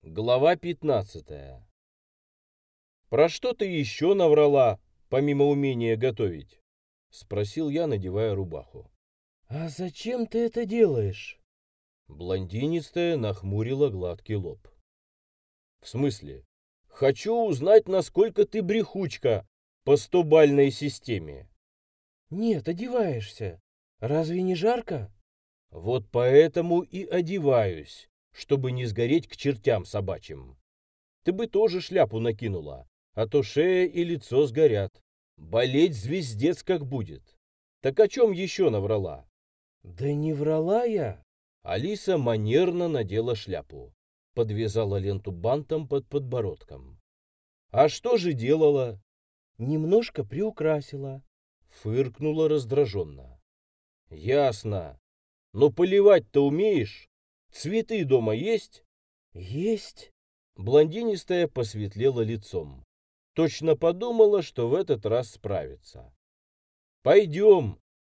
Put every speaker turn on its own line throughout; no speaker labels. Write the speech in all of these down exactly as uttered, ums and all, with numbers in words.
Глава пятнадцатая. «Про что ты еще наврала, помимо умения готовить?» — спросил я, надевая рубаху.
«А зачем ты это делаешь?»
Блондинистая нахмурила гладкий лоб. «В смысле? Хочу узнать, насколько ты брехучка по стобальной системе».
«Нет, одеваешься. Разве не жарко?»
«Вот поэтому и одеваюсь, чтобы не сгореть к чертям собачьим. Ты бы тоже шляпу накинула, а то шея и лицо сгорят. Болеть звездец как будет. Так о чем еще наврала?»
«Да не врала я».
Алиса манерно надела шляпу, подвязала ленту бантом под подбородком. «А что же делала?»
«Немножко приукрасила».
Фыркнула раздраженно. «Ясно. Но поливать-то умеешь? Цветы дома есть?»
«Есть».
Блондинистая посветлела лицом. Точно подумала, что в этот раз справится. «Пойдем».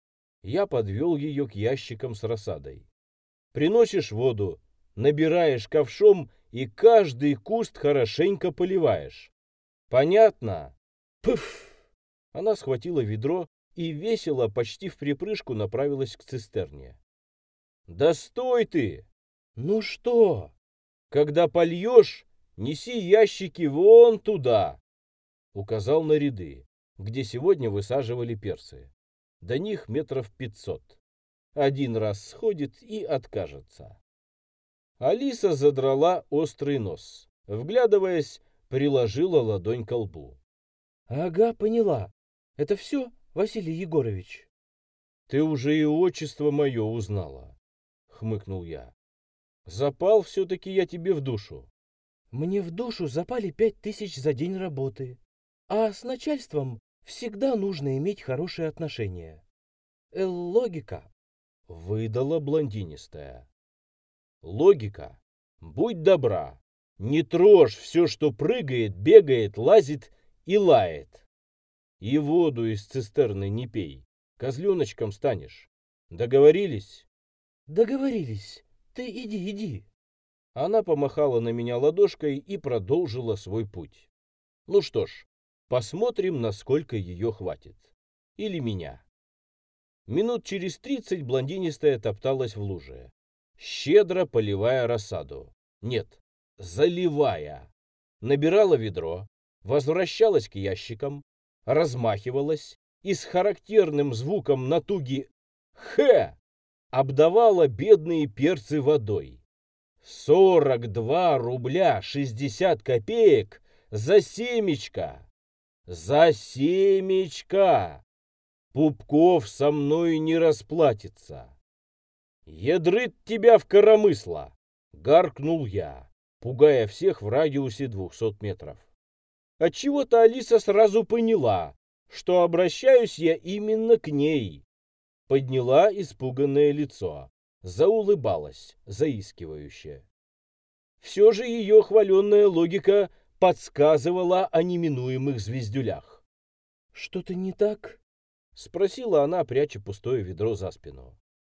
Я подвел ее к ящикам с рассадой. «Приносишь воду, набираешь ковшом и каждый куст хорошенько поливаешь. Понятно?»
Пф!
Она схватила ведро и весело, почти вприпрыжку направилась к цистерне. «Да стой ты!
Ну что?»
Когда польешь, неси ящики вон туда!» Указал на ряды, где сегодня высаживали перцы. До них метров пятьсот. Один раз сходит и откажется. Алиса задрала острый нос. Вглядываясь, приложила ладонь к лбу.
«Ага, поняла. Это все, Василий Егорович?»
«Ты уже и отчество мое узнала», — хмыкнул я. «Запал все-таки я тебе в душу».
«Мне в душу запали пять тысяч за день работы. А с начальством всегда нужно иметь хорошие отношения. Э, логика».
Выдала блондинистая. «Логика. Будь добра. Не трожь все, что прыгает, бегает, лазит и лает. И воду из цистерны не пей. Козленочком станешь. Договорились?»
«Договорились. Ты иди, иди».
Она помахала на меня ладошкой и продолжила свой путь. Ну что ж, посмотрим, насколько ее хватит. Или меня. Минут через тридцать блондинистая топталась в луже, щедро поливая рассаду. Нет, заливая. Набирала ведро, возвращалась к ящикам, размахивалась и с характерным звуком натуги «Хэ!» обдавала бедные перцы водой. Сорок два рубля шестьдесят копеек за семечко! За семечко! Пупков со мной не расплатится. «Ядрит тебя в коромысло!» — гаркнул я, пугая всех в радиусе двухсот метров. Отчего-то Алиса сразу поняла, что обращаюсь я именно к ней. Подняла испуганное лицо, заулыбалась, заискивающе. Все же ее хваленная логика подсказывала о неминуемых звездюлях.
«Что-то не так?»
— спросила она, пряча пустое ведро за спину.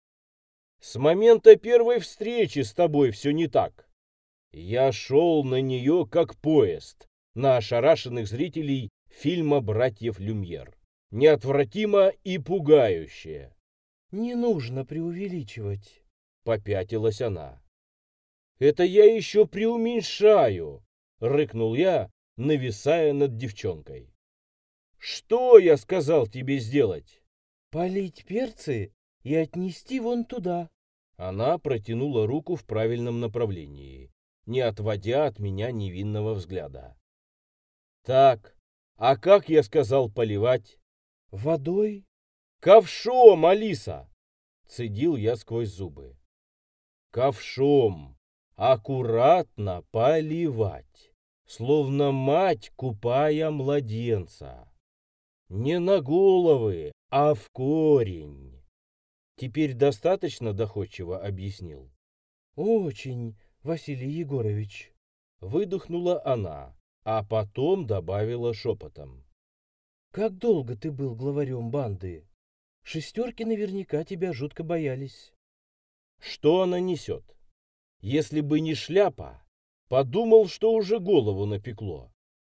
«С момента первой встречи с тобой все не так. Я шел на нее как поезд на ошарашенных зрителей фильма «Братьев Люмьер». Неотвратимо и пугающе».
«Не нужно преувеличивать»,
— попятилась она. «Это я еще преуменьшаю», — рыкнул я, нависая над девчонкой. «Что я сказал тебе сделать?»
«полить перцы и отнести вон туда».
Она протянула руку в правильном направлении, не отводя от меня невинного взгляда. «Так, а как я сказал поливать?»
«Водой?»
«Ковшом, Алиса!» — цедил я сквозь зубы. «Ковшом! Аккуратно поливать, словно мать, купая младенца. Не на головы, а в корень». Теперь достаточно доходчиво объяснил.
«Очень, Василий Егорович».
Выдохнула она, а потом добавила шепотом.
«Как долго ты был главарем банды? Шестерки наверняка тебя жутко боялись».
Что она несет? Если бы не шляпа, Подумал, что уже голову напекло.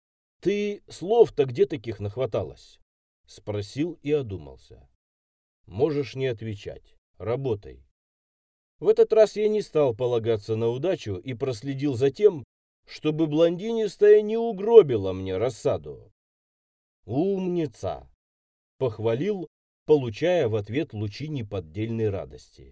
Ты слов-то где таких нахваталась? Спросил и одумался. Можешь не отвечать. Работай. В этот раз я не стал полагаться на удачу и проследил за тем, чтобы блондинистая не угробила мне рассаду. «Умница!» — похвалил, получая в ответ лучи неподдельной радости.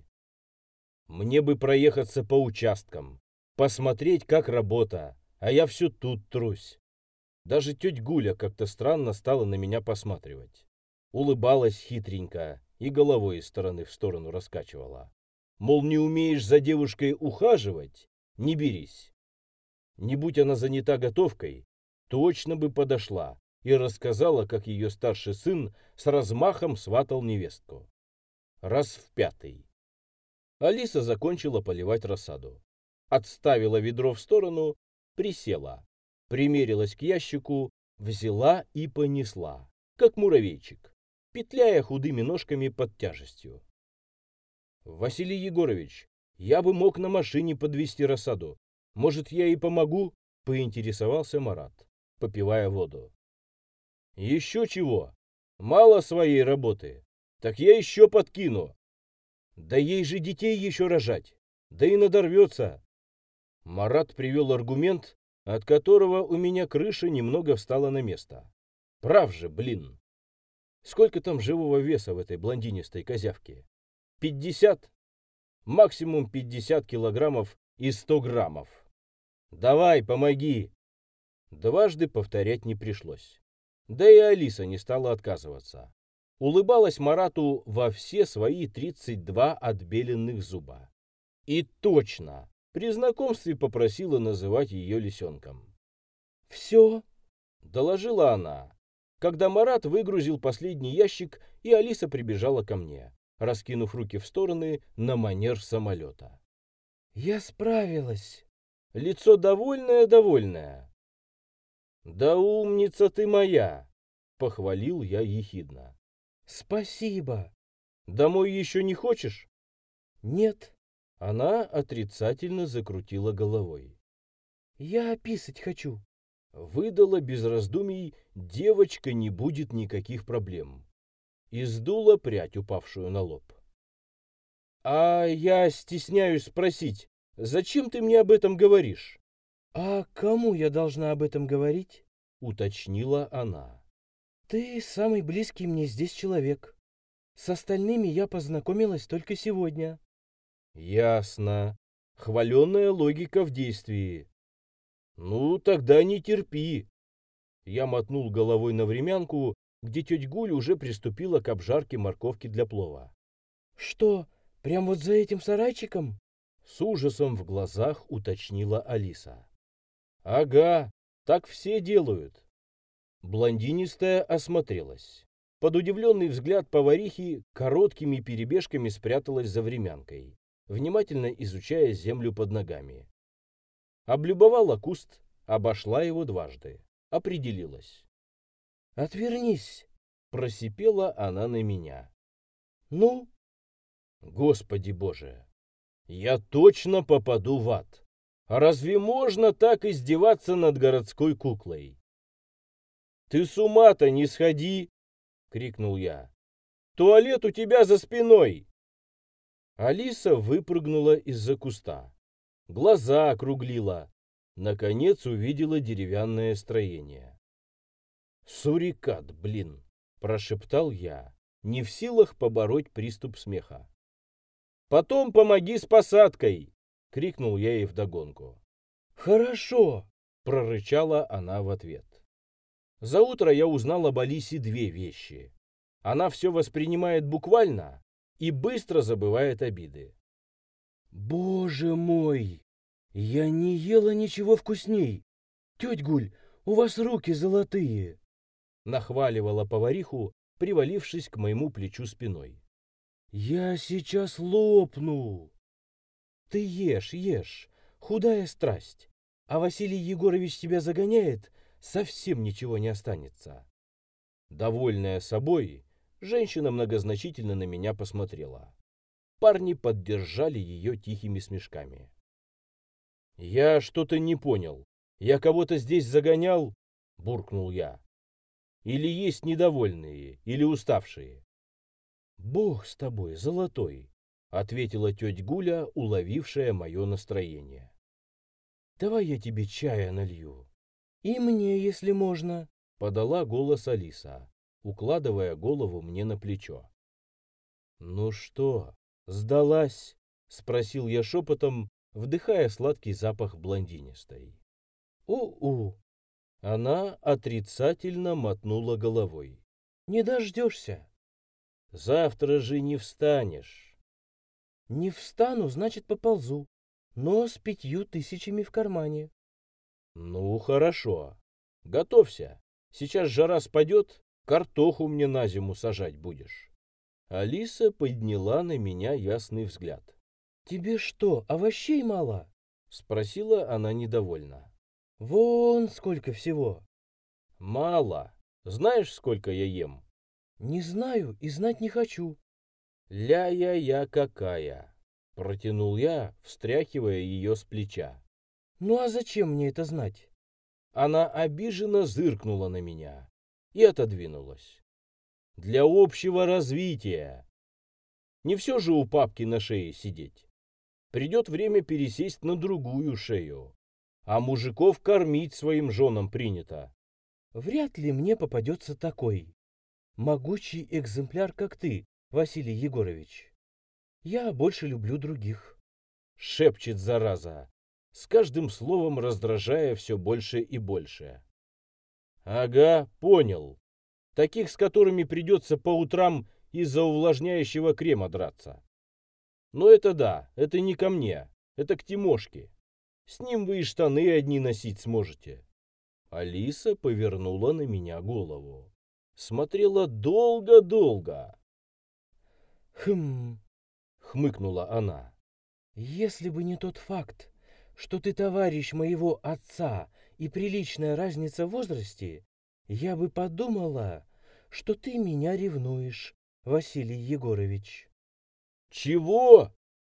«Мне бы проехаться по участкам, посмотреть, как работа, а я все тут трусь». Даже тетя Гуля как-то странно стала на меня посматривать. Улыбалась хитренько и головой из стороны в сторону раскачивала. Мол, не умеешь за девушкой ухаживать, не берись. Не будь она занята готовкой, точно бы подошла и рассказала, как ее старший сын с размахом сватал невестку. Раз в пятый. Алиса закончила поливать рассаду. Отставила ведро в сторону, присела, примерилась к ящику, взяла и понесла, как муравейчик, петляя худыми ножками под тяжестью. «Василий Егорович, я бы мог на машине подвезти рассаду. Может, я и помогу?» — поинтересовался Марат, попивая воду. «Еще чего? Мало своей работы. Так я еще подкину. Да ей же детей еще рожать. Да и надорвется». Марат привел аргумент, от которого у меня крыша немного встала на место. Прав же, блин. Сколько там живого веса в этой блондинистой козявке? Пятьдесят? Максимум пятьдесят килограммов и сто граммов. Давай, помоги. Дважды повторять не пришлось. Да и Алиса не стала отказываться. Улыбалась Марату во все свои тридцать два отбеленных зуба. И точно, при знакомстве попросила называть ее лисенком. «Все», — доложила она, когда Марат выгрузил последний ящик, и Алиса прибежала ко мне, раскинув руки в стороны на манер самолета. «Я справилась». Лицо довольное-довольное. «Да умница ты моя!» — похвалил я ехидно. «Спасибо. Домой еще не хочешь?» «Нет». Она отрицательно закрутила головой. «Я писать хочу». Выдала без раздумий: девочка, не будет никаких проблем. И сдула прядь, упавшую на лоб. «А я стесняюсь спросить, зачем ты мне об этом говоришь?» «А кому я должна об этом говорить?» — уточнила она. «Ты самый близкий мне здесь человек. С остальными я познакомилась только сегодня». «Ясно. Хваленая логика в действии. Ну, тогда не терпи». Я мотнул головой на времянку, где тетя Гуля уже приступила к обжарке морковки для плова. «Что, прям вот за этим сарайчиком?» С ужасом в глазах уточнила Алиса. «Ага, так все делают». Блондинистая осмотрелась. Под удивленный взгляд поварихи короткими перебежками спряталась за времянкой, внимательно изучая землю под ногами. Облюбовала куст, обошла его дважды, определилась. «Отвернись!» — просипела она на меня. «Ну?» Господи Боже! Я точно попаду в ад! А разве можно так издеваться над городской куклой? «Ты с ума-то не сходи!» — крикнул я. «Туалет у тебя за спиной!» Алиса выпрыгнула из-за куста. Глаза округлила. Наконец увидела деревянное строение. «Сурикат, блин!» — прошептал я, не в силах побороть приступ смеха. «Потом помоги с посадкой!» — крикнул я ей вдогонку. «Хорошо!» — прорычала она в ответ. За утро я узнал об Алисе две вещи. Она все воспринимает буквально и быстро забывает обиды. «Боже мой! Я не ела ничего вкусней! Тетя Гуль, у вас руки золотые!» Нахваливала повариху, привалившись к моему плечу спиной. «Я сейчас лопну!» «Ты ешь, ешь, худая страсть, а Василий Егорович тебя загоняет, совсем ничего не останется». Довольная собой, женщина многозначительно на меня посмотрела. Парни поддержали ее тихими смешками. Я что-то не понял. Я кого-то здесь загонял? Буркнул я. Или есть недовольные, или уставшие? Бог с тобой, золотой, ответила тетя Гуля, уловившая мое настроение. Давай я тебе чая налью.
И мне, если можно,
подала голос Алиса, укладывая голову мне на плечо. Ну что, сдалась? Спросил я шепотом, вдыхая сладкий запах блондинистой. У-у. Она отрицательно мотнула головой.
Не дождешься.
Завтра же не встанешь.
Не встану, значит, поползу, но с пятью тысячами в кармане.
Ну, хорошо. Готовься. Сейчас жара спадет, картоху мне на зиму сажать будешь. Алиса подняла на меня ясный взгляд.
Тебе что, овощей мало?
Спросила она недовольно.
Вон сколько всего.
Мало. Знаешь, сколько я ем?
Не знаю и знать не хочу.
Ля-я-я какая. Протянул я, встряхивая ее с плеча.
Ну а зачем мне это знать?
Она обиженно зыркнула на меня и отодвинулась. Для общего развития. Не все же у папки на шее сидеть. Придет время пересесть на другую шею. А мужиков кормить своим женам принято.
Вряд ли мне попадется такой могучий экземпляр, как ты, Василий Егорович. Я больше люблю других.
Шепчет зараза, с каждым словом раздражая все больше и больше. Ага, понял. Таких, с которыми придется по утрам из-за увлажняющего крема драться. Но это да, это не ко мне, это к Тимошке. С ним вы и штаны одни носить сможете. Алиса повернула на меня голову. Смотрела долго-долго.
Хм,
хмыкнула она.
Если бы не тот факт, что ты товарищ моего отца и приличная разница в возрасте, я бы подумала, что ты меня ревнуешь, Василий Егорович.
Чего?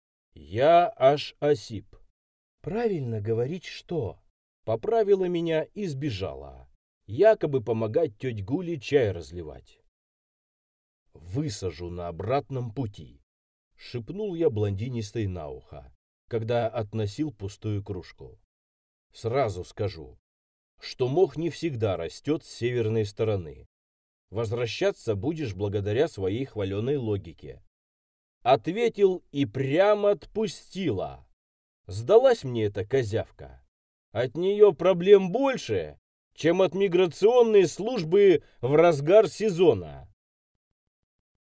Я аж осип.
Правильно говорить, что?
Поправила меня и сбежала. Якобы помогать тете Гуле чай разливать. Высажу на обратном пути. Шепнул я блондинистой на ухо, когда относил пустую кружку. Сразу скажу, что мох не всегда растет с северной стороны. Возвращаться будешь благодаря своей хваленой логике. Ответил и прямо отпустила. Сдалась мне эта козявка. От нее проблем больше, чем от миграционной службы в разгар сезона.